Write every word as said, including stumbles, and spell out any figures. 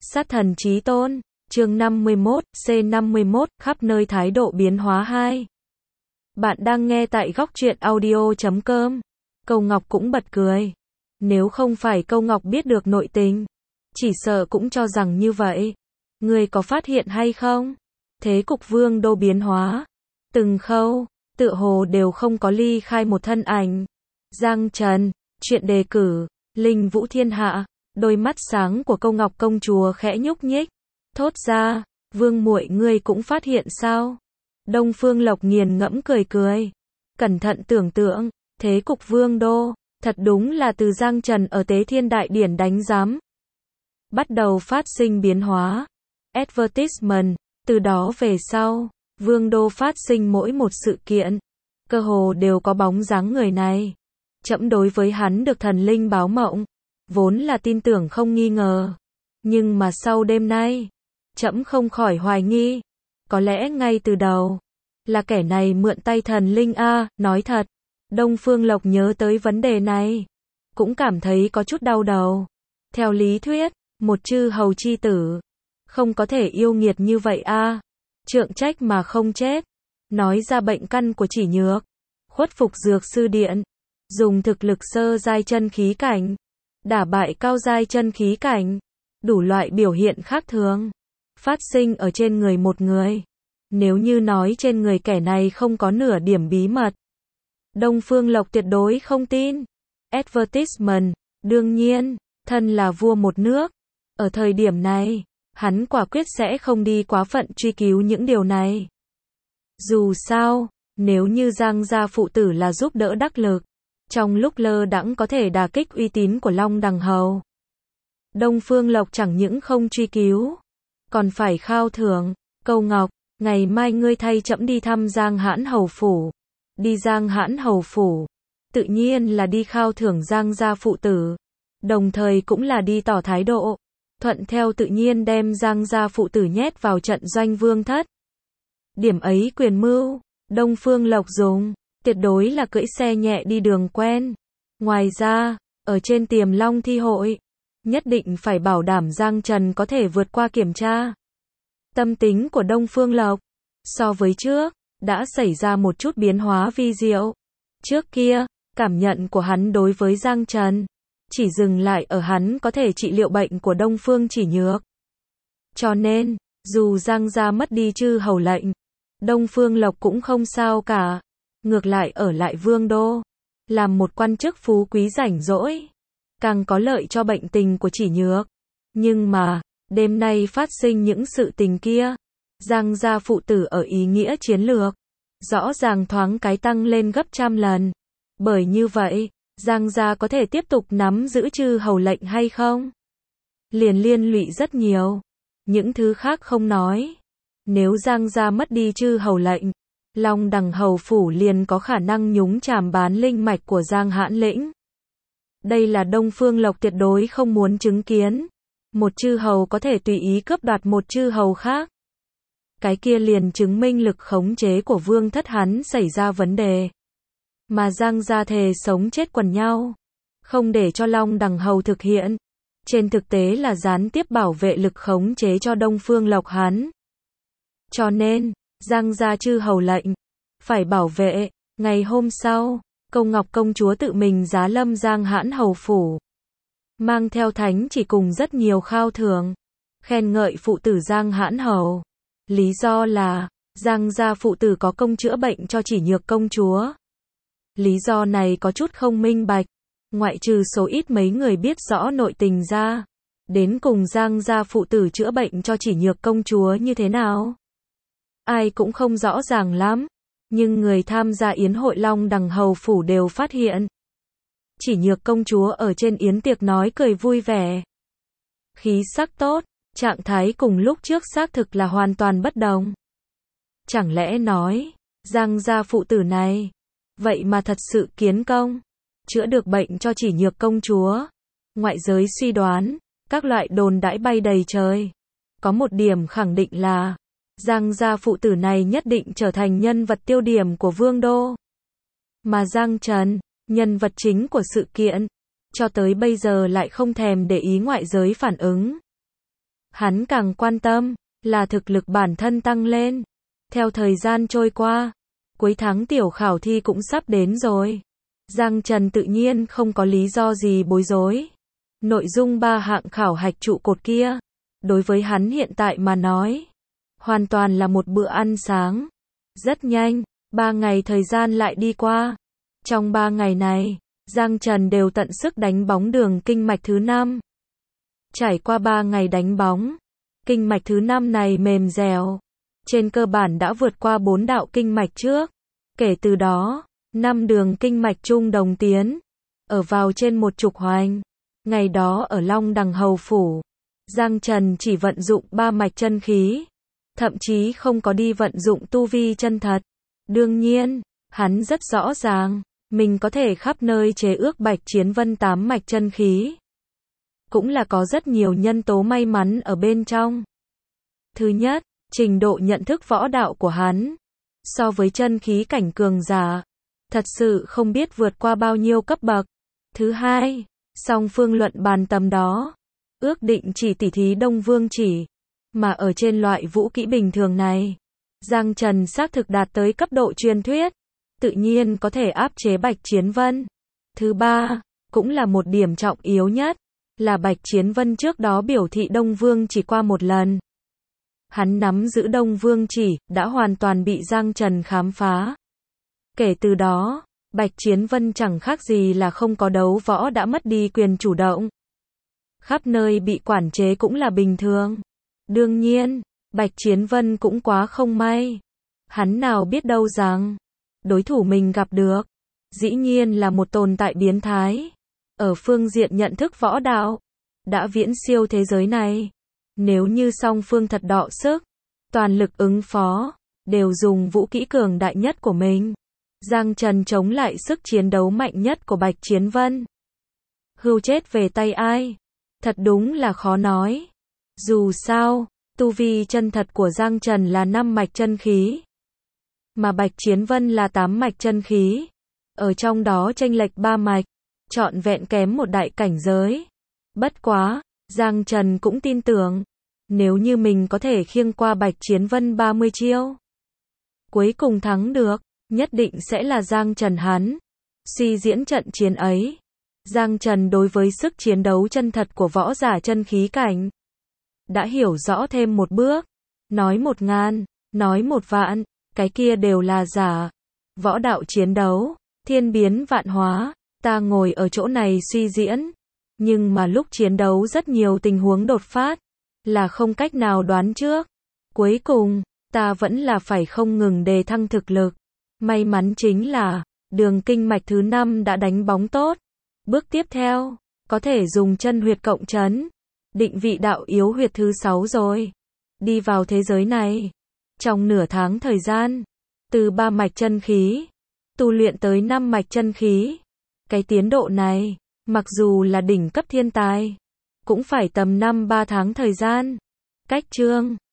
Sát thần chí tôn, chương năm mươi mốt, C năm mươi mốt, khắp nơi thái độ biến hóa hai. Bạn đang nghe tại góc truyện audio chấm com. Câu Ngọc cũng bật cười. Nếu không phải Câu Ngọc biết được nội tình, chỉ sợ cũng cho rằng như vậy. Người có phát hiện hay không? Thế cục vương đô biến hóa. Từng khâu, tựa hồ đều không có ly khai một thân ảnh. Giang Trần, chuyện đề cử, Linh Vũ Thiên Hạ. Đôi mắt sáng của Câu Ngọc công chúa khẽ nhúc nhích. Thốt ra, vương muội ngươi cũng phát hiện sao? Đông Phương Lộc nghiền ngẫm cười cười. Cẩn thận tưởng tượng, thế cục vương đô, thật đúng là từ Giang Trần ở Tế Thiên Đại Điển đánh giám. Bắt đầu phát sinh biến hóa. Advertisement, từ đó về sau, vương đô phát sinh mỗi một sự kiện. Cơ hồ đều có bóng dáng người này. Trẫm đối với hắn được thần linh báo mộng. Vốn là tin tưởng không nghi ngờ. Nhưng mà sau đêm nay, trẫm không khỏi hoài nghi. Có lẽ ngay từ đầu, là kẻ này mượn tay thần linh a, nói thật. Đông Phương Lộc nhớ tới vấn đề này. Cũng cảm thấy có chút đau đầu. Theo lý thuyết, một chư hầu chi tử, không có thể yêu nghiệt như vậy a. Trượng trách mà không chết. Nói ra bệnh căn của chỉ nhược. Khuất phục dược sư điện. Dùng thực lực sơ giai chân khí cảnh. Đả bại cao giai chân khí cảnh. Đủ loại biểu hiện khác thường. Phát sinh ở trên người một người. Nếu như nói trên người kẻ này không có nửa điểm bí mật. Đông Phương Lộc tuyệt đối không tin. Advertisement, đương nhiên, thân là vua một nước. Ở thời điểm này, hắn quả quyết sẽ không đi quá phận truy cứu những điều này. Dù sao, nếu như Giang gia phụ tử là giúp đỡ đắc lực, trong lúc lơ đãng có thể đả kích uy tín của Long Đằng Hầu. Đông Phương Lộc chẳng những không truy cứu, còn phải khao thưởng. Câu Ngọc, ngày mai ngươi thay trẫm đi thăm Giang Hãn Hầu phủ. Đi Giang Hãn Hầu phủ, tự nhiên là đi khao thưởng Giang gia phụ tử, đồng thời cũng là đi tỏ thái độ, thuận theo tự nhiên đem Giang gia phụ tử nhét vào trận doanh vương thất. Điểm ấy quyền mưu, Đông Phương Lộc dùng, tuyệt đối là cưỡi xe nhẹ đi đường quen. Ngoài ra, ở trên Tiềm Long thi hội, nhất định phải bảo đảm Giang Trần có thể vượt qua kiểm tra. Tâm tính của Đông Phương Lộc, so với trước, đã xảy ra một chút biến hóa vi diệu. Trước kia, cảm nhận của hắn đối với Giang Trần, chỉ dừng lại ở hắn có thể trị liệu bệnh của Đông Phương Chỉ Nhược. Cho nên, dù Giang gia mất đi chư hầu lệnh, Đông Phương Lộc cũng không sao cả. Ngược lại ở lại vương đô, làm một quan chức phú quý rảnh rỗi, càng có lợi cho bệnh tình của Chỉ Nhược. Nhưng mà, đêm nay phát sinh những sự tình kia, Giang gia phụ tử ở ý nghĩa chiến lược, rõ ràng thoáng cái tăng lên gấp trăm lần. Bởi như vậy, Giang gia có thể tiếp tục nắm giữ chư hầu lệnh hay không? Liền liên lụy rất nhiều. Những thứ khác không nói. Nếu Giang gia mất đi chư hầu lệnh, Long Đằng Hầu phủ liền có khả năng nhúng chàm bán linh mạch của Giang Hãn Lĩnh. Đây là Đông Phương Lộc tuyệt đối không muốn chứng kiến. Một chư hầu có thể tùy ý cướp đoạt một chư hầu khác. Cái kia liền chứng minh lực khống chế của vương thất hắn xảy ra vấn đề. Mà Giang gia thề sống chết quần nhau, không để cho Long Đằng Hầu thực hiện. Trên thực tế là gián tiếp bảo vệ lực khống chế cho Đông Phương Lộc hắn. Cho nên, Giang gia chư hầu lệnh, phải bảo vệ. Ngày hôm sau, Câu Ngọc công chúa tự mình giá lâm Giang Hãn Hầu phủ. Mang theo thánh chỉ cùng rất nhiều khao thưởng, khen ngợi phụ tử Giang Hãn Hầu. Lý do là, Giang gia phụ tử có công chữa bệnh cho Chỉ Nhược công chúa. Lý do này có chút không minh bạch, ngoại trừ số ít mấy người biết rõ nội tình ra. Đến cùng Giang gia phụ tử chữa bệnh cho Chỉ Nhược công chúa như thế nào? Ai cũng không rõ ràng lắm, nhưng người tham gia yến hội Long Đằng Hầu phủ đều phát hiện. Chỉ Nhược công chúa ở trên yến tiệc nói cười vui vẻ. Khí sắc tốt, trạng thái cùng lúc trước xác thực là hoàn toàn bất đồng. Chẳng lẽ nói, Giang gia phụ tử này, vậy mà thật sự kiến công, chữa được bệnh cho Chỉ Nhược công chúa. Ngoại giới suy đoán, các loại đồn đãi bay đầy trời. Có một điểm khẳng định là, Giang gia phụ tử này nhất định trở thành nhân vật tiêu điểm của vương đô. Mà Giang Trần, nhân vật chính của sự kiện, cho tới bây giờ lại không thèm để ý ngoại giới phản ứng. Hắn càng quan tâm là thực lực bản thân tăng lên. Theo thời gian trôi qua, cuối tháng tiểu khảo thi cũng sắp đến rồi. Giang Trần tự nhiên không có lý do gì bối rối. Nội dung ba hạng khảo hạch trụ cột kia, đối với hắn hiện tại mà nói, hoàn toàn là một bữa ăn sáng. Rất nhanh, ba ngày thời gian lại đi qua. Trong ba ngày này, Giang Trần đều tận sức đánh bóng đường kinh mạch thứ năm. Trải qua ba ngày đánh bóng, kinh mạch thứ năm này mềm dẻo, trên cơ bản đã vượt qua bốn đạo kinh mạch trước. Kể từ đó, năm đường kinh mạch trung đồng tiến, ở vào trên một trục hoành. Ngày đó ở Long Đằng Hầu Phủ, Giang Trần chỉ vận dụng ba mạch chân khí, thậm chí không có đi vận dụng tu vi chân thật. Đương nhiên, hắn rất rõ ràng, mình có thể khắp nơi chế ước Bạch Chiến Vân tám mạch chân khí. Cũng là có rất nhiều nhân tố may mắn ở bên trong. Thứ nhất, trình độ nhận thức võ đạo của hắn, so với chân khí cảnh cường giả, thật sự không biết vượt qua bao nhiêu cấp bậc. Thứ hai, song phương luận bàn tầm đó, ước định chỉ tỉ thí Đông Vương chỉ, mà ở trên loại vũ kỹ bình thường này, Giang Trần xác thực đạt tới cấp độ truyền thuyết, tự nhiên có thể áp chế Bạch Chiến Vân. Thứ ba, cũng là một điểm trọng yếu nhất, là Bạch Chiến Vân trước đó biểu thị Đông Vương chỉ qua một lần. Hắn nắm giữ Đông Vương chỉ, đã hoàn toàn bị Giang Trần khám phá. Kể từ đó, Bạch Chiến Vân chẳng khác gì là không có đấu võ đã mất đi quyền chủ động. Khắp nơi bị quản chế cũng là bình thường. Đương nhiên, Bạch Chiến Vân cũng quá không may. Hắn nào biết đâu rằng, đối thủ mình gặp được, dĩ nhiên là một tồn tại biến thái. Ở phương diện nhận thức võ đạo, đã viễn siêu thế giới này. Nếu như song phương thật đọ sức, toàn lực ứng phó, đều dùng vũ kỹ cường đại nhất của mình, Giang Trần chống lại sức chiến đấu mạnh nhất của Bạch Chiến Vân. Hưu chết về tay ai? Thật đúng là khó nói. Dù sao, tu vi chân thật của Giang Trần là năm mạch chân khí, mà Bạch Chiến Vân là tám mạch chân khí. Ở trong đó chênh lệch ba mạch, trọn vẹn kém một đại cảnh giới. Bất quá, Giang Trần cũng tin tưởng, nếu như mình có thể khiêng qua Bạch Chiến Vân ba mươi chiêu, cuối cùng thắng được, nhất định sẽ là Giang Trần hắn. Suy diễn trận chiến ấy, Giang Trần đối với sức chiến đấu chân thật của võ giả chân khí cảnh, đã hiểu rõ thêm một bước. Nói một ngàn, nói một vạn, cái kia đều là giả. Võ đạo chiến đấu, thiên biến vạn hóa, ta ngồi ở chỗ này suy diễn. Nhưng mà lúc chiến đấu rất nhiều tình huống đột phát, là không cách nào đoán trước. Cuối cùng, ta vẫn là phải không ngừng đề thăng thực lực. May mắn chính là, đường kinh mạch thứ năm đã đánh bóng tốt. Bước tiếp theo, có thể dùng chân huyệt cộng chấn, định vị đạo yếu huyệt thứ sáu rồi. Đi vào thế giới này, trong nửa tháng thời gian, từ ba mạch chân khí, tu luyện tới năm mạch chân khí. Cái tiến độ này, mặc dù là đỉnh cấp thiên tài, cũng phải tầm năm ba tháng thời gian. Cách chương